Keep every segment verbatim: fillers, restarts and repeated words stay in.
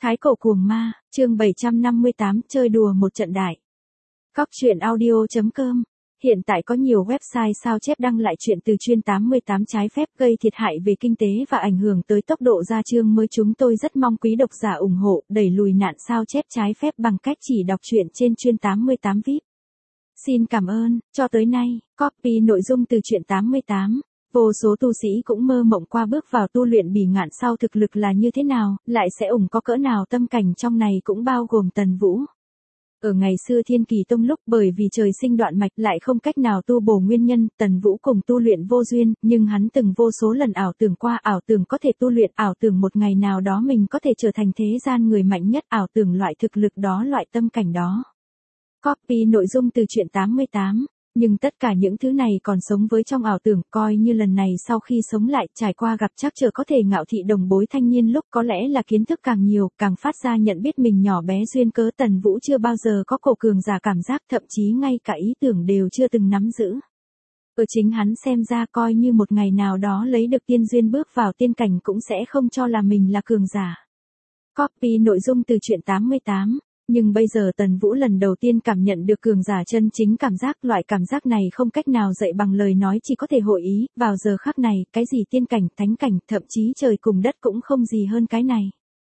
Thái cổ cuồng ma, chương bảy trăm năm mươi tám, chơi đùa một trận đại. Cóc truyện audio chấm com. Hiện tại có nhiều website sao chép đăng lại chuyện từ chuyên tám mươi tám trái phép gây thiệt hại về kinh tế và ảnh hưởng tới tốc độ ra chương mới. Chúng tôi rất mong quý độc giả ủng hộ, đẩy lùi nạn sao chép trái phép bằng cách chỉ đọc truyện trên chuyên tám mươi tám vi ai pi. Xin cảm ơn. Cho tới nay, copy nội dung từ truyện tám mươi tám. Vô số tu sĩ cũng mơ mộng qua bước vào tu luyện bỉ ngạn sau thực lực là như thế nào, lại sẽ ủng có cỡ nào. Tâm cảnh trong này cũng bao gồm Tần Vũ. Ở ngày xưa Thiên Kỳ Tông lúc bởi vì trời sinh đoạn mạch lại không cách nào tu bổ nguyên nhân, Tần Vũ cùng tu luyện vô duyên, nhưng hắn từng vô số lần ảo tưởng qua, ảo tưởng có thể tu luyện, ảo tưởng một ngày nào đó mình có thể trở thành thế gian người mạnh nhất, ảo tưởng loại thực lực đó, loại tâm cảnh đó. Copy nội dung từ truyện tám mươi tám. Nhưng tất cả những thứ này còn sống với trong ảo tưởng, coi như lần này sau khi sống lại, trải qua gặp trắc trở có thể ngạo thị đồng bối thanh niên lúc có lẽ là kiến thức càng nhiều, càng phát ra nhận biết mình nhỏ bé duyên cớ. Tần Vũ chưa bao giờ có cổ cường giả cảm giác, thậm chí ngay cả ý tưởng đều chưa từng nắm giữ. Ở chính hắn xem ra coi như một ngày nào đó lấy được tiên duyên bước vào tiên cảnh cũng sẽ không cho là mình là cường giả. Copy nội dung từ truyện tám mươi tám. Nhưng bây giờ Tần Vũ lần đầu tiên cảm nhận được cường giả chân chính cảm giác, loại cảm giác này không cách nào dạy bằng lời nói, chỉ có thể hội ý. Vào giờ khắc này, cái gì tiên cảnh, thánh cảnh, thậm chí trời cùng đất cũng không gì hơn cái này.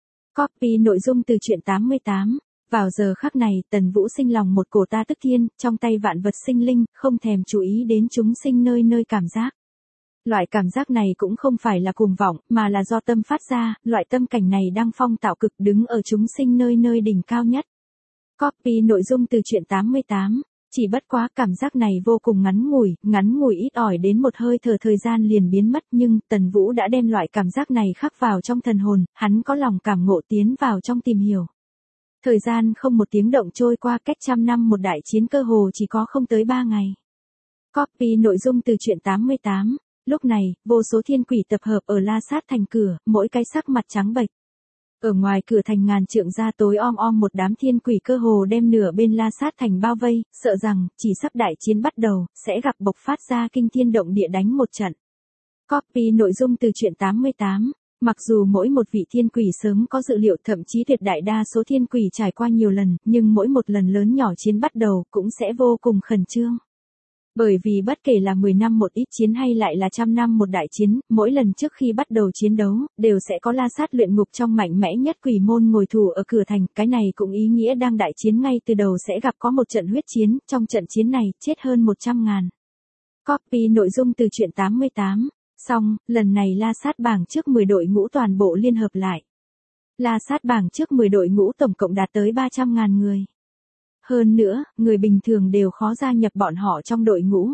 Copy nội dung từ truyện tám mươi tám. Vào giờ khắc này, Tần Vũ sinh lòng một cổ ta tức thiên, trong tay vạn vật sinh linh, không thèm chú ý đến chúng sinh nơi nơi cảm giác. Loại cảm giác này cũng không phải là cuồng vọng, mà là do tâm phát ra, loại tâm cảnh này đang phong tạo cực, đứng ở chúng sinh nơi nơi đỉnh cao nhất. Copy nội dung từ truyện tám mươi tám. Chỉ bất quá cảm giác này vô cùng ngắn ngủi, ngắn ngủi ít ỏi đến một hơi thở thời gian liền biến mất, nhưng Tần Vũ đã đem loại cảm giác này khắc vào trong thần hồn, hắn có lòng cảm ngộ tiến vào trong tìm hiểu. Thời gian không một tiếng động trôi qua, cách trăm năm một đại chiến cơ hồ chỉ có không tới ba ngày. Copy nội dung từ truyện tám mươi tám. Lúc này, vô số thiên quỷ tập hợp ở La Sát thành cửa, mỗi cái sắc mặt trắng bệch. Ở ngoài cửa thành ngàn trượng ra tối om om một đám thiên quỷ cơ hồ đem nửa bên La Sát thành bao vây, sợ rằng, chỉ sắp đại chiến bắt đầu, sẽ gặp bộc phát ra kinh thiên động địa đánh một trận. Copy nội dung từ truyện tám mươi tám. Mặc dù mỗi một vị thiên quỷ sớm có dự liệu, thậm chí tuyệt đại đa số thiên quỷ trải qua nhiều lần, nhưng mỗi một lần lớn nhỏ chiến bắt đầu, cũng sẽ vô cùng khẩn trương. Bởi vì bất kể là mười năm một ít chiến hay lại là trăm năm một đại chiến, mỗi lần trước khi bắt đầu chiến đấu, đều sẽ có La Sát luyện ngục trong mạnh mẽ nhất quỷ môn ngồi thủ ở cửa thành. Cái này cũng ý nghĩa đang đại chiến ngay từ đầu sẽ gặp có một trận huyết chiến, trong trận chiến này, chết hơn một trăm ngàn. Copy nội dung từ truyện tám mươi tám. Xong, lần này La Sát bảng trước mười đội ngũ toàn bộ liên hợp lại. La Sát bảng trước mười đội ngũ tổng cộng đạt tới ba trăm ngàn người. Hơn nữa, người bình thường đều khó gia nhập bọn họ trong đội ngũ.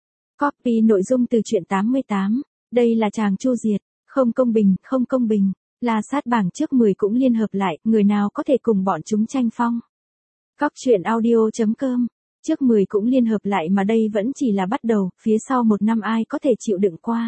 Copy nội dung từ truyện tám mươi tám. Đây là tràng chu diệt, không công bình, không công bình. La Sát bảng trước mười cũng liên hợp lại, người nào có thể cùng bọn chúng tranh phong. Cóc truyện audio chấm com. Trước mười cũng liên hợp lại mà đây vẫn chỉ là bắt đầu, phía sau một năm ai có thể chịu đựng qua.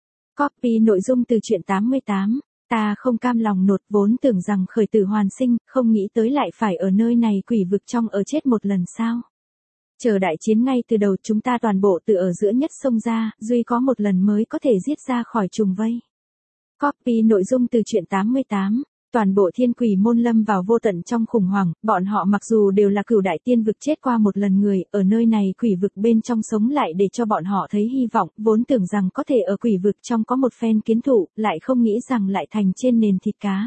Copy nội dung từ truyện tám mươi tám. Ta không cam lòng nột, vốn tưởng rằng khởi tử hoàn sinh, không nghĩ tới lại phải ở nơi này quỷ vực trong ở chết một lần sao. Chờ đại chiến ngay từ đầu chúng ta toàn bộ từ ở giữa nhất xông ra, duy có một lần mới có thể giết ra khỏi trùng vây. Copy nội dung từ truyện tám mươi tám. Toàn bộ thiên quỷ môn lâm vào vô tận trong khủng hoảng, bọn họ mặc dù đều là cửu đại tiên vực chết qua một lần người, ở nơi này quỷ vực bên trong sống lại để cho bọn họ thấy hy vọng, vốn tưởng rằng có thể ở quỷ vực trong có một phen kiến thụ, lại không nghĩ rằng lại thành trên nền thịt cá.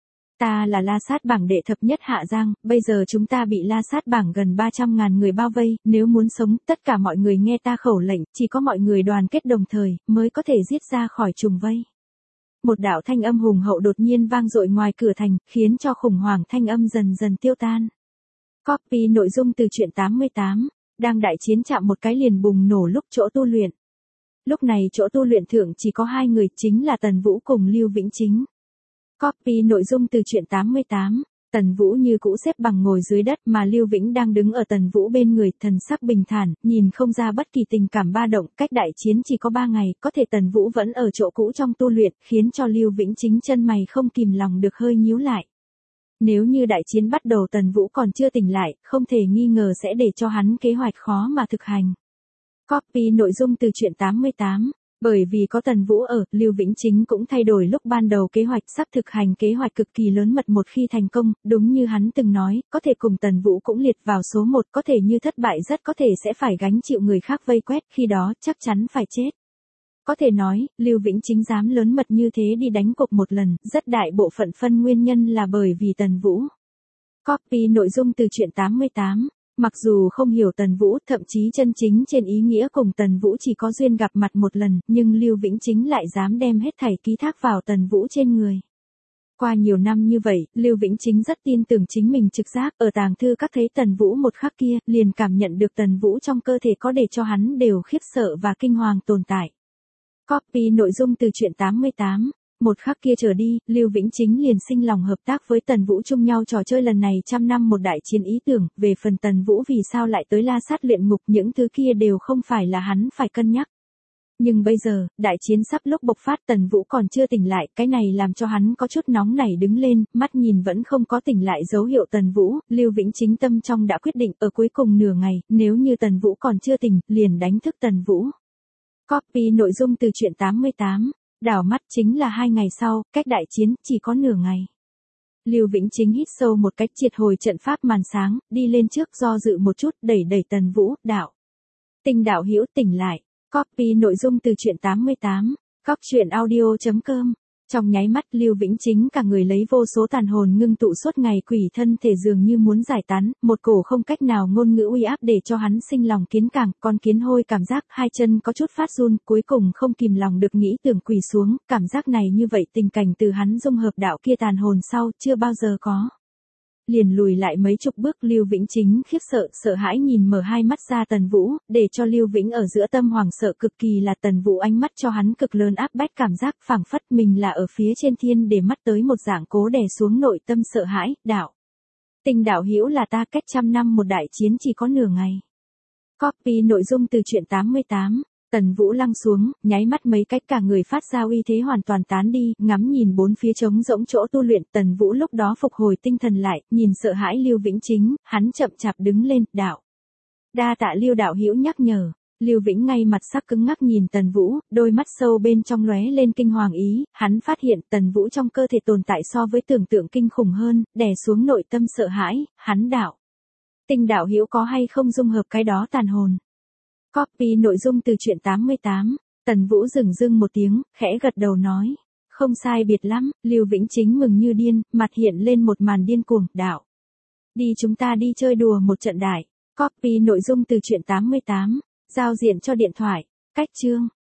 Ta là La Sát bảng đệ thập nhất Hạ Giang, bây giờ chúng ta bị La Sát bảng gần ba trăm ngàn người bao vây, nếu muốn sống, tất cả mọi người nghe ta khẩu lệnh, chỉ có mọi người đoàn kết đồng thời, mới có thể giết ra khỏi trùng vây. Một đạo thanh âm hùng hậu đột nhiên vang dội ngoài cửa thành, khiến cho khủng hoảng thanh âm dần dần tiêu tan. Copy nội dung từ truyện tám mươi tám. Đang đại chiến chạm một cái liền bùng nổ lúc chỗ tu luyện. Lúc này chỗ tu luyện thượng chỉ có hai người, chính là Tần Vũ cùng Lưu Vĩnh Chính. Copy nội dung từ truyện tám mươi tám. Tần Vũ như cũ xếp bằng ngồi dưới đất mà Lưu Vĩnh đang đứng ở Tần Vũ bên người, thần sắc bình thản, nhìn không ra bất kỳ tình cảm ba động. Cách đại chiến chỉ có ba ngày, có thể Tần Vũ vẫn ở chỗ cũ trong tu luyện, khiến cho Lưu Vĩnh Chính chân mày không kìm lòng được hơi nhíu lại. Nếu như đại chiến bắt đầu Tần Vũ còn chưa tỉnh lại, không thể nghi ngờ sẽ để cho hắn kế hoạch khó mà thực hành. Copy nội dung từ truyện tám mươi tám. Bởi vì có Tần Vũ ở, Lưu Vĩnh Chính cũng thay đổi lúc ban đầu kế hoạch, sắp thực hành kế hoạch cực kỳ lớn mật. Một khi thành công, đúng như hắn từng nói, có thể cùng Tần Vũ cũng liệt vào số một, có thể như thất bại rất có thể sẽ phải gánh chịu người khác vây quét, khi đó chắc chắn phải chết. Có thể nói, Lưu Vĩnh Chính dám lớn mật như thế đi đánh cuộc một lần, rất đại bộ phận phân nguyên nhân là bởi vì Tần Vũ. Copy nội dung từ truyện tám mươi tám. Mặc dù không hiểu Tần Vũ, thậm chí chân chính trên ý nghĩa cùng Tần Vũ chỉ có duyên gặp mặt một lần, nhưng Lưu Vĩnh Chính lại dám đem hết thảy ký thác vào Tần Vũ trên người. Qua nhiều năm như vậy, Lưu Vĩnh Chính rất tin tưởng chính mình trực giác, ở tàng thư các thấy Tần Vũ một khắc kia, liền cảm nhận được Tần Vũ trong cơ thể có để cho hắn đều khiếp sợ và kinh hoàng tồn tại. Copy nội dung từ truyện tám mươi tám. Một khắc kia trở đi, Lưu Vĩnh Chính liền sinh lòng hợp tác với Tần Vũ chung nhau trò chơi lần này trăm năm một đại chiến ý tưởng, về phần Tần Vũ vì sao lại tới La Sát luyện ngục, những thứ kia đều không phải là hắn phải cân nhắc. Nhưng bây giờ, đại chiến sắp lúc bộc phát, Tần Vũ còn chưa tỉnh lại, cái này làm cho hắn có chút nóng nảy đứng lên, mắt nhìn vẫn không có tỉnh lại dấu hiệu Tần Vũ, Lưu Vĩnh Chính tâm trong đã quyết định ở cuối cùng nửa ngày, nếu như Tần Vũ còn chưa tỉnh, liền đánh thức Tần Vũ. Copy nội dung từ truyện tám mươi tám. Đảo mắt chính là hai ngày sau, cách đại chiến chỉ có nửa ngày. Lưu Vĩnh Chính hít sâu một cách, triệt hồi trận pháp màn sáng, đi lên trước do dự một chút, đẩy đẩy Tần Vũ, đạo. Tinh đạo hữu tỉnh lại. Copy nội dung từ truyện tám mươi tám. Cóc truyện audio chấm com. Trong nháy mắt Lưu Vĩnh Chính cả người lấy vô số tàn hồn ngưng tụ suốt ngày, quỷ thân thể dường như muốn giải tán, một cổ không cách nào ngôn ngữ uy áp để cho hắn sinh lòng kiến cảng, con kiến hôi cảm giác, hai chân có chút phát run, cuối cùng không kìm lòng được nghĩ tưởng quỳ xuống, cảm giác này như vậy tình cảnh từ hắn dung hợp đạo kia tàn hồn sau, chưa bao giờ có. Liền lùi lại mấy chục bước, Lưu Vĩnh Chính khiếp sợ, sợ hãi nhìn mở hai mắt ra Tần Vũ, để cho Lưu Vĩnh ở giữa tâm hoàng sợ cực kỳ là Tần Vũ ánh mắt cho hắn cực lớn áp bách, cảm giác phảng phất mình là ở phía trên thiên để mắt tới một dạng, cố đè xuống nội tâm sợ hãi, đạo. Tình đạo hữu là ta, cách trăm năm một đại chiến chỉ có nửa ngày. Copy nội dung từ truyện tám mươi tám. Tần Vũ lăng xuống, nháy mắt mấy cách cả người phát ra uy thế hoàn toàn tán đi, ngắm nhìn bốn phía trống rỗng chỗ tu luyện, Tần Vũ lúc đó phục hồi tinh thần lại, nhìn sợ hãi Lưu Vĩnh Chính, hắn chậm chạp đứng lên, đạo. Đa tạ Lưu đạo hữu nhắc nhở. Lưu Vĩnh ngay mặt sắc cứng ngắc nhìn Tần Vũ, đôi mắt sâu bên trong lóe lên kinh hoàng ý, hắn phát hiện Tần Vũ trong cơ thể tồn tại so với tưởng tượng kinh khủng hơn, đè xuống nội tâm sợ hãi, hắn đạo. Tinh đạo hữu có hay không dung hợp cái đó tàn hồn? Copy nội dung từ truyện tám mươi tám. Tần Vũ dừng dưng một tiếng, khẽ gật đầu nói. Không sai biệt lắm, Lưu Vĩnh Chính mừng như điên, mặt hiện lên một màn điên cuồng, đạo. Đi chúng ta đi chơi đùa một trận đại. Copy nội dung từ truyện tám mươi tám. Giao diện cho điện thoại. Cách chương.